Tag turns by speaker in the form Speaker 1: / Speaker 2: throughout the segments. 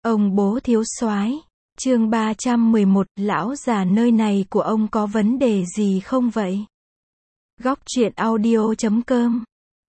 Speaker 1: Ông bố thiếu soái. Chương 311, lão già nơi này của ông có vấn đề gì không vậy? Góc truyện audio.com.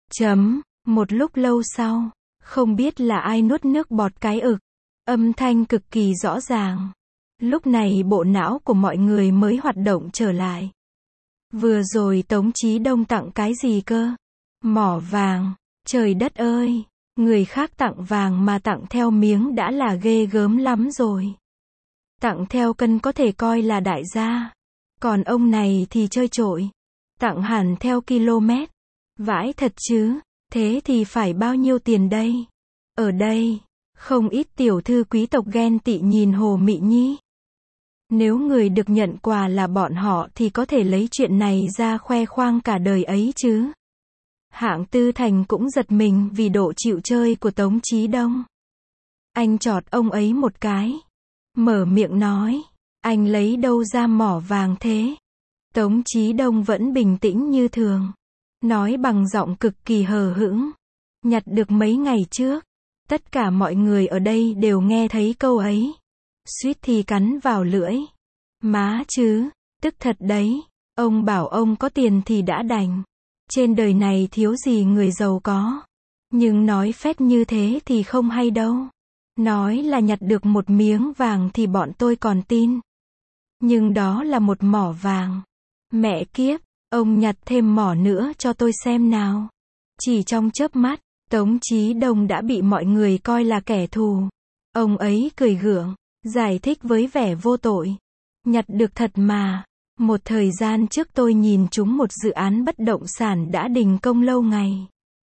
Speaker 1: Một lúc lâu sau, không biết là ai nuốt nước bọt cái ực. Âm thanh cực kỳ rõ ràng. Lúc này bộ não của mọi người mới hoạt động trở lại. Vừa rồi Tống Chí Đông tặng cái gì cơ? Mỏ vàng. Trời đất ơi! Người khác tặng vàng mà tặng theo miếng đã là ghê gớm lắm rồi. Tặng theo cân có thể coi là đại gia. Còn ông này thì chơi trội. Tặng hẳn theo km. Vãi thật chứ. Thế thì phải bao nhiêu tiền đây? Ở đây, không ít tiểu thư quý tộc ghen tị nhìn Hồ Mị Nhi. Nếu người được nhận quà là bọn họ thì có thể lấy chuyện này ra khoe khoang cả đời ấy chứ. Hạng Tư Thành cũng giật mình vì độ chịu chơi của Tống Chí Đông. Anh chọt ông ấy một cái. Mở miệng nói, anh lấy đâu ra mỏ vàng thế? Tống Chí Đông vẫn bình tĩnh như thường. Nói bằng giọng cực kỳ hờ hững. Nhặt được mấy ngày trước. Tất cả mọi người ở đây đều nghe thấy câu ấy. Suýt thì cắn vào lưỡi. Má chứ, tức thật đấy. Ông bảo ông có tiền thì đã đành. Trên đời này thiếu gì người giàu có. Nhưng nói phét như thế thì không hay đâu. Nói là nhặt được một miếng vàng thì bọn tôi còn tin. Nhưng đó là một mỏ vàng. Mẹ kiếp, ông nhặt thêm mỏ nữa cho tôi xem nào. Chỉ trong chớp mắt, Tống Chí Đông đã bị mọi người coi là kẻ thù. Ông ấy cười gượng, giải thích với vẻ vô tội. Nhặt được thật mà. Một thời gian trước tôi nhìn trúng một dự án bất động sản đã đình công lâu ngày.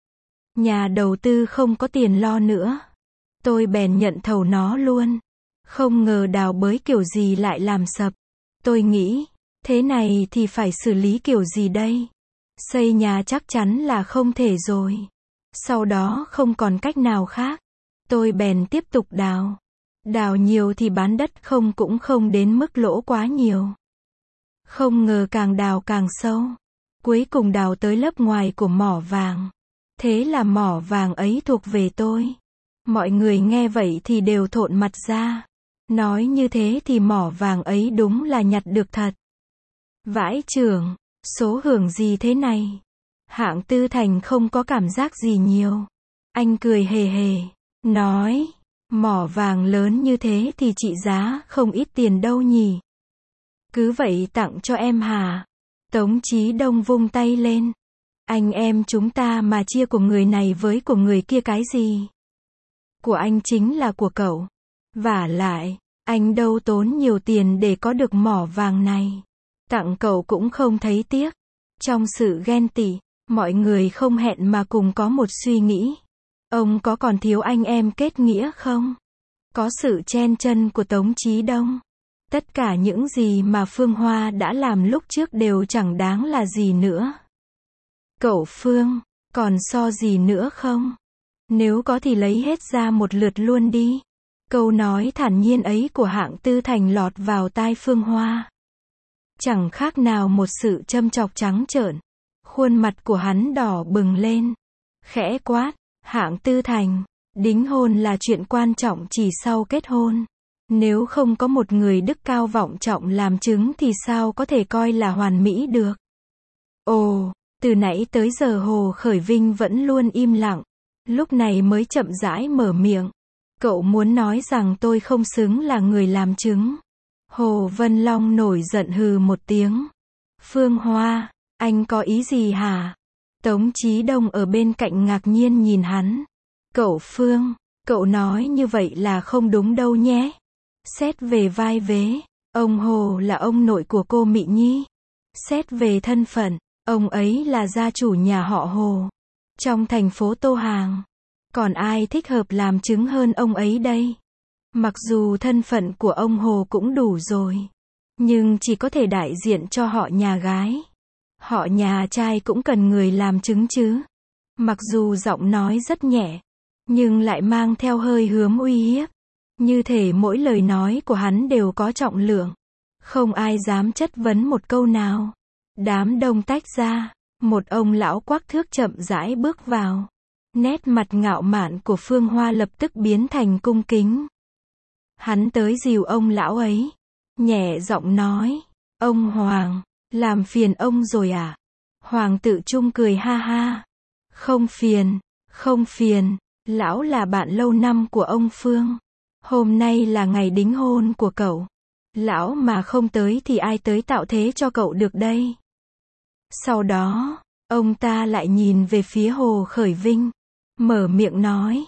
Speaker 1: Nhà đầu tư không có tiền lo nữa. Tôi bèn nhận thầu nó luôn. Không ngờ đào bới kiểu gì lại làm sập. Tôi nghĩ, thế này thì phải xử lý kiểu gì đây? Xây nhà chắc chắn là không thể rồi. Sau đó không còn cách nào khác. Tôi bèn tiếp tục đào. Đào nhiều thì bán đất không cũng không đến mức lỗ quá nhiều. Không ngờ càng đào càng sâu. Cuối cùng đào tới lớp ngoài của mỏ vàng. Thế là mỏ vàng ấy thuộc về tôi. Mọi người nghe vậy thì đều thộn mặt ra. Nói như thế thì mỏ vàng ấy đúng là nhặt được thật. Vãi chưởng, số hưởng gì thế này? Hạng Tư Thành không có cảm giác gì nhiều. Anh cười hề hề, nói, mỏ vàng lớn như thế thì trị giá không ít tiền đâu nhỉ? Cứ vậy tặng cho em hả? Tống Chí Đông vung tay lên. Anh em chúng ta mà chia của người này với của người kia cái gì? Của anh chính là của cậu. Vả lại, anh đâu tốn nhiều tiền để có được mỏ vàng này. Tặng cậu cũng không thấy tiếc. Trong sự ghen tị, mọi người không hẹn mà cùng có một suy nghĩ. Ông có còn thiếu anh em kết nghĩa không? Có sự chen chân của Tống Chí Đông. Tất cả những gì mà Phương Hoa đã làm lúc trước đều chẳng đáng là gì nữa. Cậu Phương, còn so gì nữa không? Nếu có thì lấy hết ra một lượt luôn đi. Câu nói thản nhiên ấy của Hạng Tư Thành lọt vào tai Phương Hoa. Chẳng khác nào một sự châm chọc trắng trợn. Khuôn mặt của hắn đỏ bừng lên. Khẽ quát, Hạng Tư Thành, đính hôn là chuyện quan trọng chỉ sau kết hôn. Nếu không có một người đức cao vọng trọng làm chứng thì sao có thể coi là hoàn mỹ được. Ồ, từ nãy tới giờ Hồ Khởi Vinh vẫn luôn im lặng. Lúc này mới chậm rãi mở miệng. Cậu muốn nói rằng tôi không xứng là người làm chứng. Hồ Vân Long nổi giận hừ một tiếng. Phương Hoa, anh có ý gì hả? Tống Chí Đông ở bên cạnh ngạc nhiên nhìn hắn. Cậu Phương, cậu nói như vậy là không đúng đâu nhé. Xét về vai vế, ông Hồ là ông nội của cô Mị Nhi. Xét về thân phận, ông ấy là gia chủ nhà họ Hồ. Trong thành phố Tô Hàng. Còn ai thích hợp làm chứng hơn ông ấy đây? Mặc dù thân phận của ông Hồ cũng đủ rồi. Nhưng chỉ có thể đại diện cho họ nhà gái. Họ nhà trai cũng cần người làm chứng chứ. Mặc dù giọng nói rất nhẹ. Nhưng lại mang theo hơi hướng uy hiếp. Như thể mỗi lời nói của hắn đều có trọng lượng. Không ai dám chất vấn một câu nào. Đám đông tách ra. Một ông lão quắc thước chậm rãi bước vào. Nét mặt ngạo mạn của Phương Hoa lập tức biến thành cung kính. Hắn tới dìu ông lão ấy, nhẹ giọng nói, ông Hoàng, làm phiền ông rồi à? Hoàng Tự Trung cười ha ha, không phiền, không phiền, lão là bạn lâu năm của ông Phương. Hôm nay là ngày đính hôn của cậu. Lão mà không tới thì ai tới tạo thế cho cậu được đây? Sau đó, ông ta lại nhìn về phía Hồ Khởi Vinh, mở miệng nói,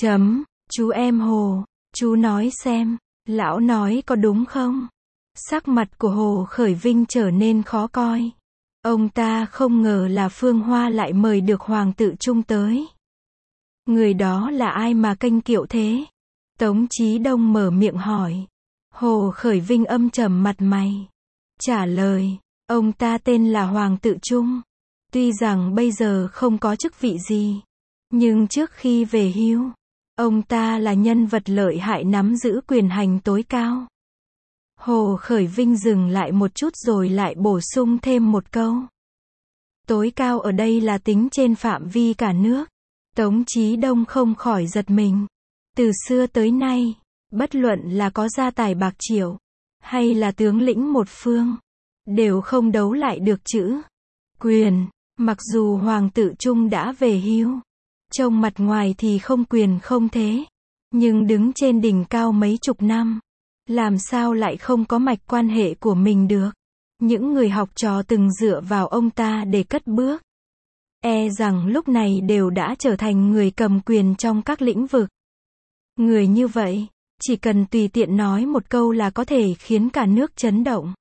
Speaker 1: chú em Hồ, chú nói xem, lão nói có đúng không? Sắc mặt của Hồ Khởi Vinh trở nên khó coi. Ông ta không ngờ là Phương Hoa lại mời được Hoàng Tự Trung tới. Người đó là ai mà kênh kiệu thế? Tống Chí Đông mở miệng hỏi. Hồ Khởi Vinh âm trầm mặt mày, trả lời, ông ta tên là Hoàng Tự Trung. Tuy rằng bây giờ không có chức vị gì, nhưng trước khi về hưu, ông ta là nhân vật lợi hại nắm giữ quyền hành tối cao. Hồ Khởi Vinh dừng lại một chút rồi lại bổ sung thêm một câu. Tối cao ở đây là tính trên phạm vi cả nước. Tống Chí Đông không khỏi giật mình. Từ xưa tới nay, bất luận là có gia tài bạc triệu, hay là tướng lĩnh một phương, đều không đấu lại được chữ quyền. Mặc dù Hoàng Tự Trung đã về hưu, trông mặt ngoài thì không quyền không thế, nhưng đứng trên đỉnh cao mấy chục năm, làm sao lại không có mạch quan hệ của mình được. Những người học trò từng dựa vào ông ta để cất bước, e rằng lúc này đều đã trở thành người cầm quyền trong các lĩnh vực. Người như vậy, chỉ cần tùy tiện nói một câu là có thể khiến cả nước chấn động.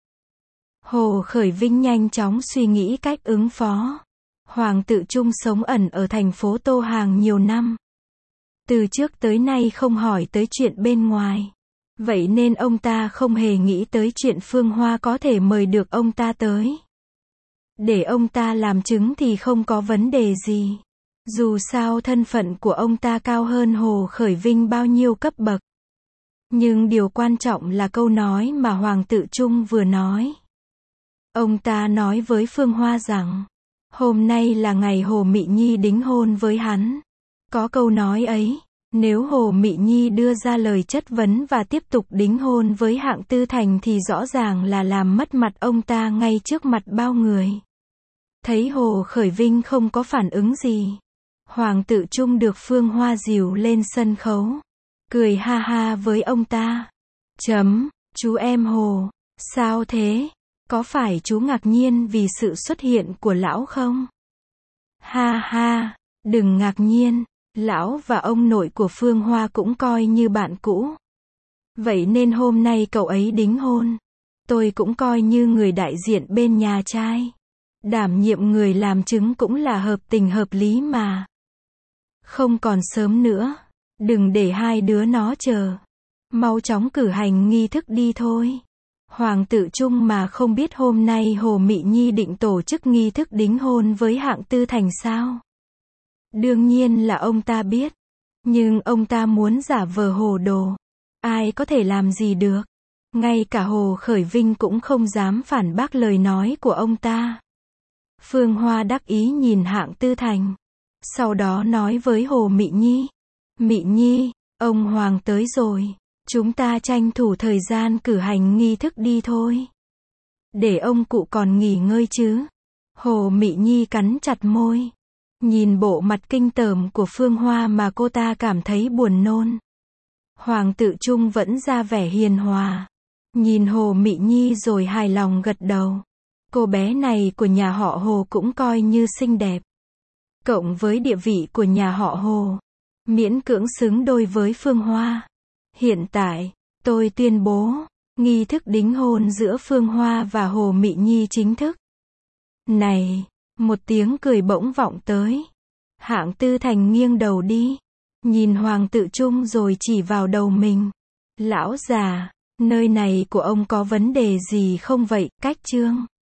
Speaker 1: Hồ Khởi Vinh nhanh chóng suy nghĩ cách ứng phó. Hoàng Tự Trung sống ẩn ở thành phố Tô Hàng nhiều năm. Từ trước tới nay không hỏi tới chuyện bên ngoài. Vậy nên ông ta không hề nghĩ tới chuyện Phương Hoa có thể mời được ông ta tới. Để ông ta làm chứng thì không có vấn đề gì. Dù sao thân phận của ông ta cao hơn Hồ Khởi Vinh bao nhiêu cấp bậc. Nhưng điều quan trọng là câu nói mà Hoàng Tự Trung vừa nói. Ông ta nói với Phương Hoa rằng, hôm nay là ngày Hồ Mị Nhi đính hôn với hắn. Có câu nói ấy, nếu Hồ Mị Nhi đưa ra lời chất vấn và tiếp tục đính hôn với Hạng Tư Thành thì rõ ràng là làm mất mặt ông ta ngay trước mặt bao người. Thấy Hồ Khởi Vinh không có phản ứng gì, Hoàng Tự Trung được Phương Hoa dìu lên sân khấu, cười ha ha với ông ta. Chú em Hồ, sao thế? Có phải chú ngạc nhiên vì sự xuất hiện của lão không? Ha ha, đừng ngạc nhiên, lão và ông nội của Phương Hoa cũng coi như bạn cũ. Vậy nên hôm nay cậu ấy đính hôn, tôi cũng coi như người đại diện bên nhà trai. Đảm nhiệm người làm chứng cũng là hợp tình hợp lý mà. Không còn sớm nữa, đừng để hai đứa nó chờ. Mau chóng cử hành nghi thức đi thôi. Hoàng Tự Trung mà không biết hôm nay Hồ Mị Nhi định tổ chức nghi thức đính hôn với Hạng Tư Thành sao? Đương nhiên là ông ta biết. Nhưng ông ta muốn giả vờ hồ đồ. Ai có thể làm gì được? Ngay cả Hồ Khởi Vinh cũng không dám phản bác lời nói của ông ta. Phương Hoa đắc ý nhìn Hạng Tư Thành. Sau đó nói với Hồ Mị Nhi. Mị Nhi, ông Hoàng tới rồi. Chúng ta tranh thủ thời gian cử hành nghi thức đi thôi. Để ông cụ còn nghỉ ngơi chứ. Hồ Mị Nhi cắn chặt môi. Nhìn bộ mặt kinh tởm của Phương Hoa mà cô ta cảm thấy buồn nôn. Hoàng Tự Trung vẫn ra vẻ hiền hòa. Nhìn Hồ Mị Nhi rồi hài lòng gật đầu. Cô bé này của nhà họ Hồ cũng coi như xinh đẹp. Cộng với địa vị của nhà họ Hồ, miễn cưỡng xứng đôi với Phương Hoa. Hiện tại, tôi tuyên bố, nghi thức đính hôn giữa Phương Hoa và Hồ Mị Nhi chính thức. Này, một tiếng cười bỗng vọng tới. Hạng Tư Thành nghiêng đầu đi, nhìn Hoàng Tự Trung rồi chỉ vào đầu mình. Lão già, nơi này của ông có vấn đề gì không vậy? Cách chương